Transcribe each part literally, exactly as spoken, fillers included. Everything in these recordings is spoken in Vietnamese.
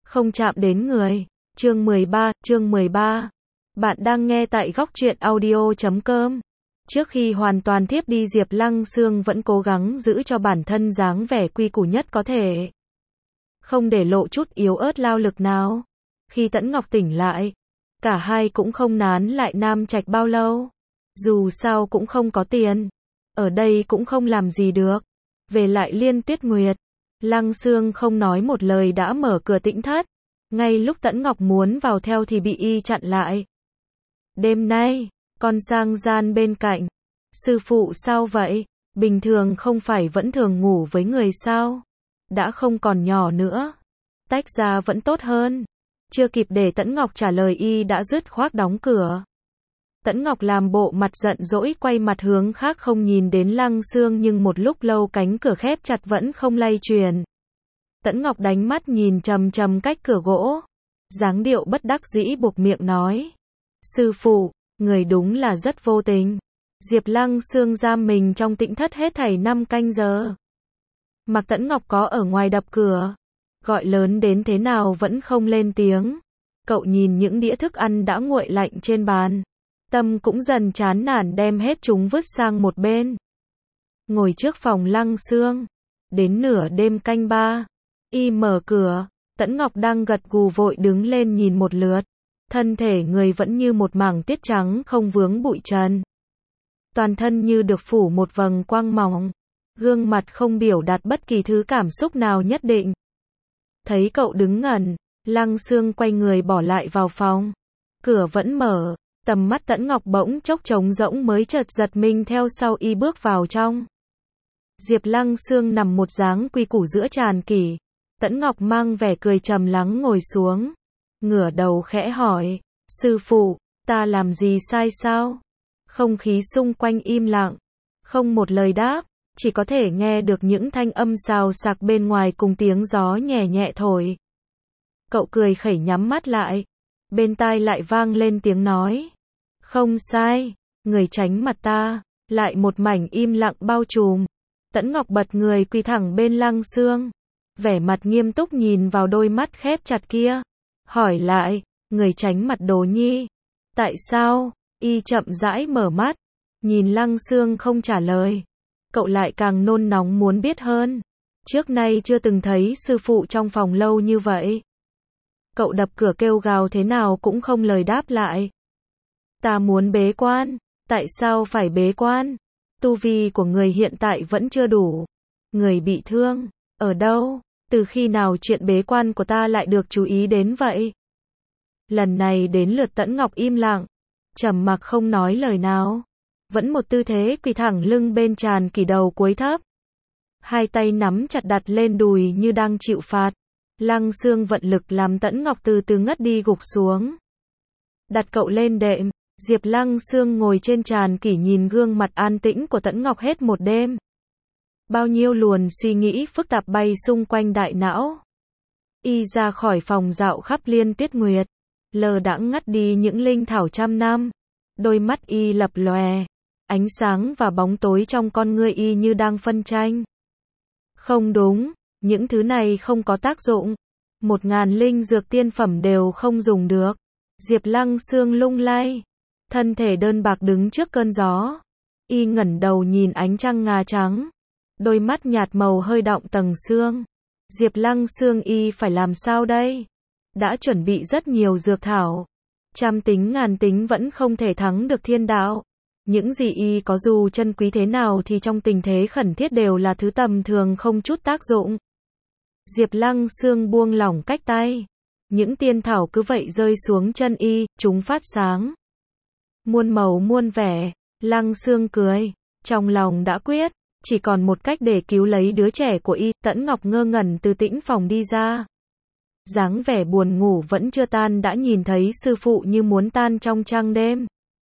không chạm đến người. Chương mười ba, chương mười ba. Bạn đang nghe tại góc truyện audio chấm com. Trước khi hoàn toàn thiếp đi, Diệp Lăng Xương vẫn cố gắng giữ cho bản thân dáng vẻ quy củ nhất có thể, không để lộ chút yếu ớt lao lực nào. Khi Tẫn Ngọc tỉnh lại, cả hai cũng không nán lại Nam Trạch bao lâu. Dù sao cũng không có tiền, ở đây cũng không làm gì được. Về lại Liên Tuyết Nguyệt, Lăng Xương không nói một lời đã mở cửa tĩnh thất. Ngay lúc Tẫn Ngọc muốn vào theo thì bị y chặn lại. Đêm nay, con sang gian bên cạnh. Sư phụ sao vậy? Bình thường không phải vẫn thường ngủ với người sao? Đã không còn nhỏ nữa, tách ra vẫn tốt hơn. Chưa kịp để Tẫn Ngọc trả lời y đã dứt khoát đóng cửa. Tẫn Ngọc làm bộ mặt giận dỗi quay mặt hướng khác không nhìn đến Lăng Xương, nhưng một lúc lâu cánh cửa khép chặt vẫn không lay chuyển. Tẫn Ngọc đánh mắt nhìn trầm trầm cách cửa gỗ, dáng điệu bất đắc dĩ buộc miệng nói: sư phụ, người đúng là rất vô tình. Diệp Lăng Xương giam mình trong tĩnh thất hết thảy năm canh giờ. Mặc Tẫn Ngọc có ở ngoài đập cửa, gọi lớn đến thế nào vẫn không lên tiếng. Cậu nhìn những đĩa thức ăn đã nguội lạnh trên bàn, tâm cũng dần chán nản đem hết chúng vứt sang một bên. Ngồi trước phòng Lăng Xương, đến nửa đêm canh ba, y mở cửa, Tẫn Ngọc đang gật gù vội đứng lên nhìn một lượt. Thân thể người vẫn như một mảng tiết trắng không vướng bụi trần. Toàn thân như được phủ một vầng quang mỏng, gương mặt không biểu đạt bất kỳ thứ cảm xúc nào nhất định. Thấy cậu đứng ngẩn, Lăng Xương quay người bỏ lại vào phòng. Cửa vẫn mở, tầm mắt Tẫn Ngọc bỗng chốc trống rỗng mới chợt giật mình theo sau y bước vào trong. Diệp Lăng Xương nằm một dáng quy củ giữa tràn kỷ. Tẫn Ngọc mang vẻ cười trầm lắng ngồi xuống, ngửa đầu khẽ hỏi: sư phụ, ta làm gì sai sao? Không khí xung quanh im lặng, không một lời đáp, chỉ có thể nghe được những thanh âm xào xạc bên ngoài cùng tiếng gió nhẹ nhẹ thổi. Cậu cười khẩy nhắm mắt lại, bên tai lại vang lên tiếng nói: không sai, người tránh mặt ta. Lại một mảnh im lặng bao trùm. Tẫn Ngọc bật người quỳ thẳng bên Lăng Xương, vẻ mặt nghiêm túc nhìn vào đôi mắt khép chặt kia, hỏi lại: người tránh mặt Đồ Nhi, tại sao? Y chậm rãi mở mắt, nhìn Lăng Xương không trả lời. Cậu lại càng nôn nóng muốn biết hơn. Trước nay chưa từng thấy sư phụ trong phòng lâu như vậy. Cậu đập cửa kêu gào thế nào cũng không lời đáp lại. Ta muốn bế quan. Tại sao phải bế quan? Tu vi của người hiện tại vẫn chưa đủ. Người bị thương, ở đâu? Từ khi nào chuyện bế quan của ta lại được chú ý đến vậy? Lần này đến lượt Tẫn Ngọc im lặng, trầm mặc không nói lời nào. Vẫn một tư thế quỳ thẳng lưng bên tràn kỷ đầu cúi thấp. Hai tay nắm chặt đặt lên đùi như đang chịu phạt. Lăng Xương vận lực làm Tẫn Ngọc từ từ ngất đi gục xuống. Đặt cậu lên đệm, Diệp Lăng Xương ngồi trên tràn kỷ nhìn gương mặt an tĩnh của Tẫn Ngọc hết một đêm. Bao nhiêu luồn suy nghĩ phức tạp bay xung quanh đại não. Y ra khỏi phòng dạo khắp Liên Tuyết Nguyệt, lờ đãng ngắt đi những linh thảo trăm năm. Đôi mắt y lập lòe, ánh sáng và bóng tối trong con ngươi y như đang phân tranh. Không đúng, những thứ này không có tác dụng. Một ngàn linh dược tiên phẩm đều không dùng được. Diệp Lăng Xương lung lay, thân thể đơn bạc đứng trước cơn gió. Y ngẩng đầu nhìn ánh trăng ngà trắng, đôi mắt nhạt màu hơi đọng tầng sương. Diệp Lăng Xương, y phải làm sao đây? Đã chuẩn bị rất nhiều dược thảo, trăm tính ngàn tính vẫn không thể thắng được thiên đạo. Những gì y có dù chân quý thế nào thì trong tình thế khẩn thiết đều là thứ tầm thường không chút tác dụng. Diệp Lăng Xương buông lỏng cách tay. Những tiên thảo cứ vậy rơi xuống chân y, chúng phát sáng. Muôn màu muôn vẻ. Lăng Xương cười, trong lòng đã quyết, chỉ còn một cách để cứu lấy đứa trẻ của y. Tẫn Ngọc ngơ ngẩn từ tĩnh phòng đi ra. Dáng vẻ buồn ngủ vẫn chưa tan đã nhìn thấy sư phụ như muốn tan trong trăng đêm.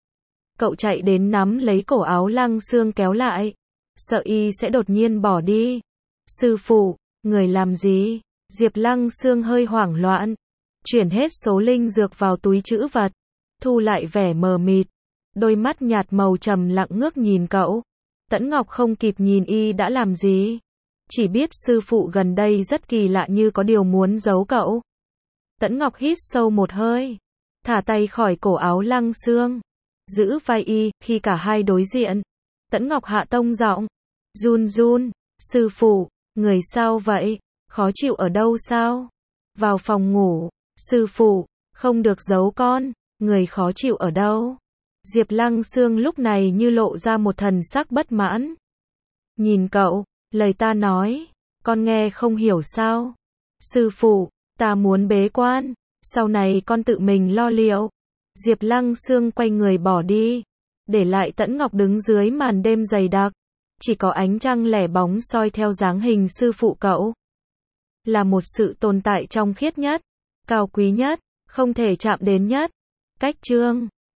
Cậu chạy đến nắm lấy cổ áo Lăng Xương kéo lại, sợ y sẽ đột nhiên bỏ đi. Sư phụ, người làm gì? Diệp Lăng Xương hơi hoảng loạn, chuyển hết số linh dược vào túi trữ vật, thu lại vẻ mờ mịt, đôi mắt nhạt màu trầm lặng ngước nhìn cậu. Tẫn Ngọc không kịp nhìn y đã làm gì, chỉ biết sư phụ gần đây rất kỳ lạ như có điều muốn giấu cậu. Tẫn Ngọc hít sâu một hơi, thả tay khỏi cổ áo Lăng Xương, giữ vai y, khi cả hai đối diện. Tẫn Ngọc hạ tông giọng, run run, sư phụ, người sao vậy? Khó chịu ở đâu sao? Vào phòng ngủ, sư phụ, không được giấu con, người khó chịu ở đâu? Diệp Lăng Xương lúc này như lộ ra một thần sắc bất mãn. Nhìn cậu, lời ta nói, con nghe không hiểu sao? Sư phụ, ta muốn bế quan, sau này con tự mình lo liệu. Diệp Lăng Xương quay người bỏ đi, để lại Tẫn Ngọc đứng dưới màn đêm dày đặc. Chỉ có ánh trăng lẻ bóng soi theo dáng hình sư phụ cậu. Là một sự tồn tại trong khiết nhất, cao quý nhất, không thể chạm đến nhất. Cách chương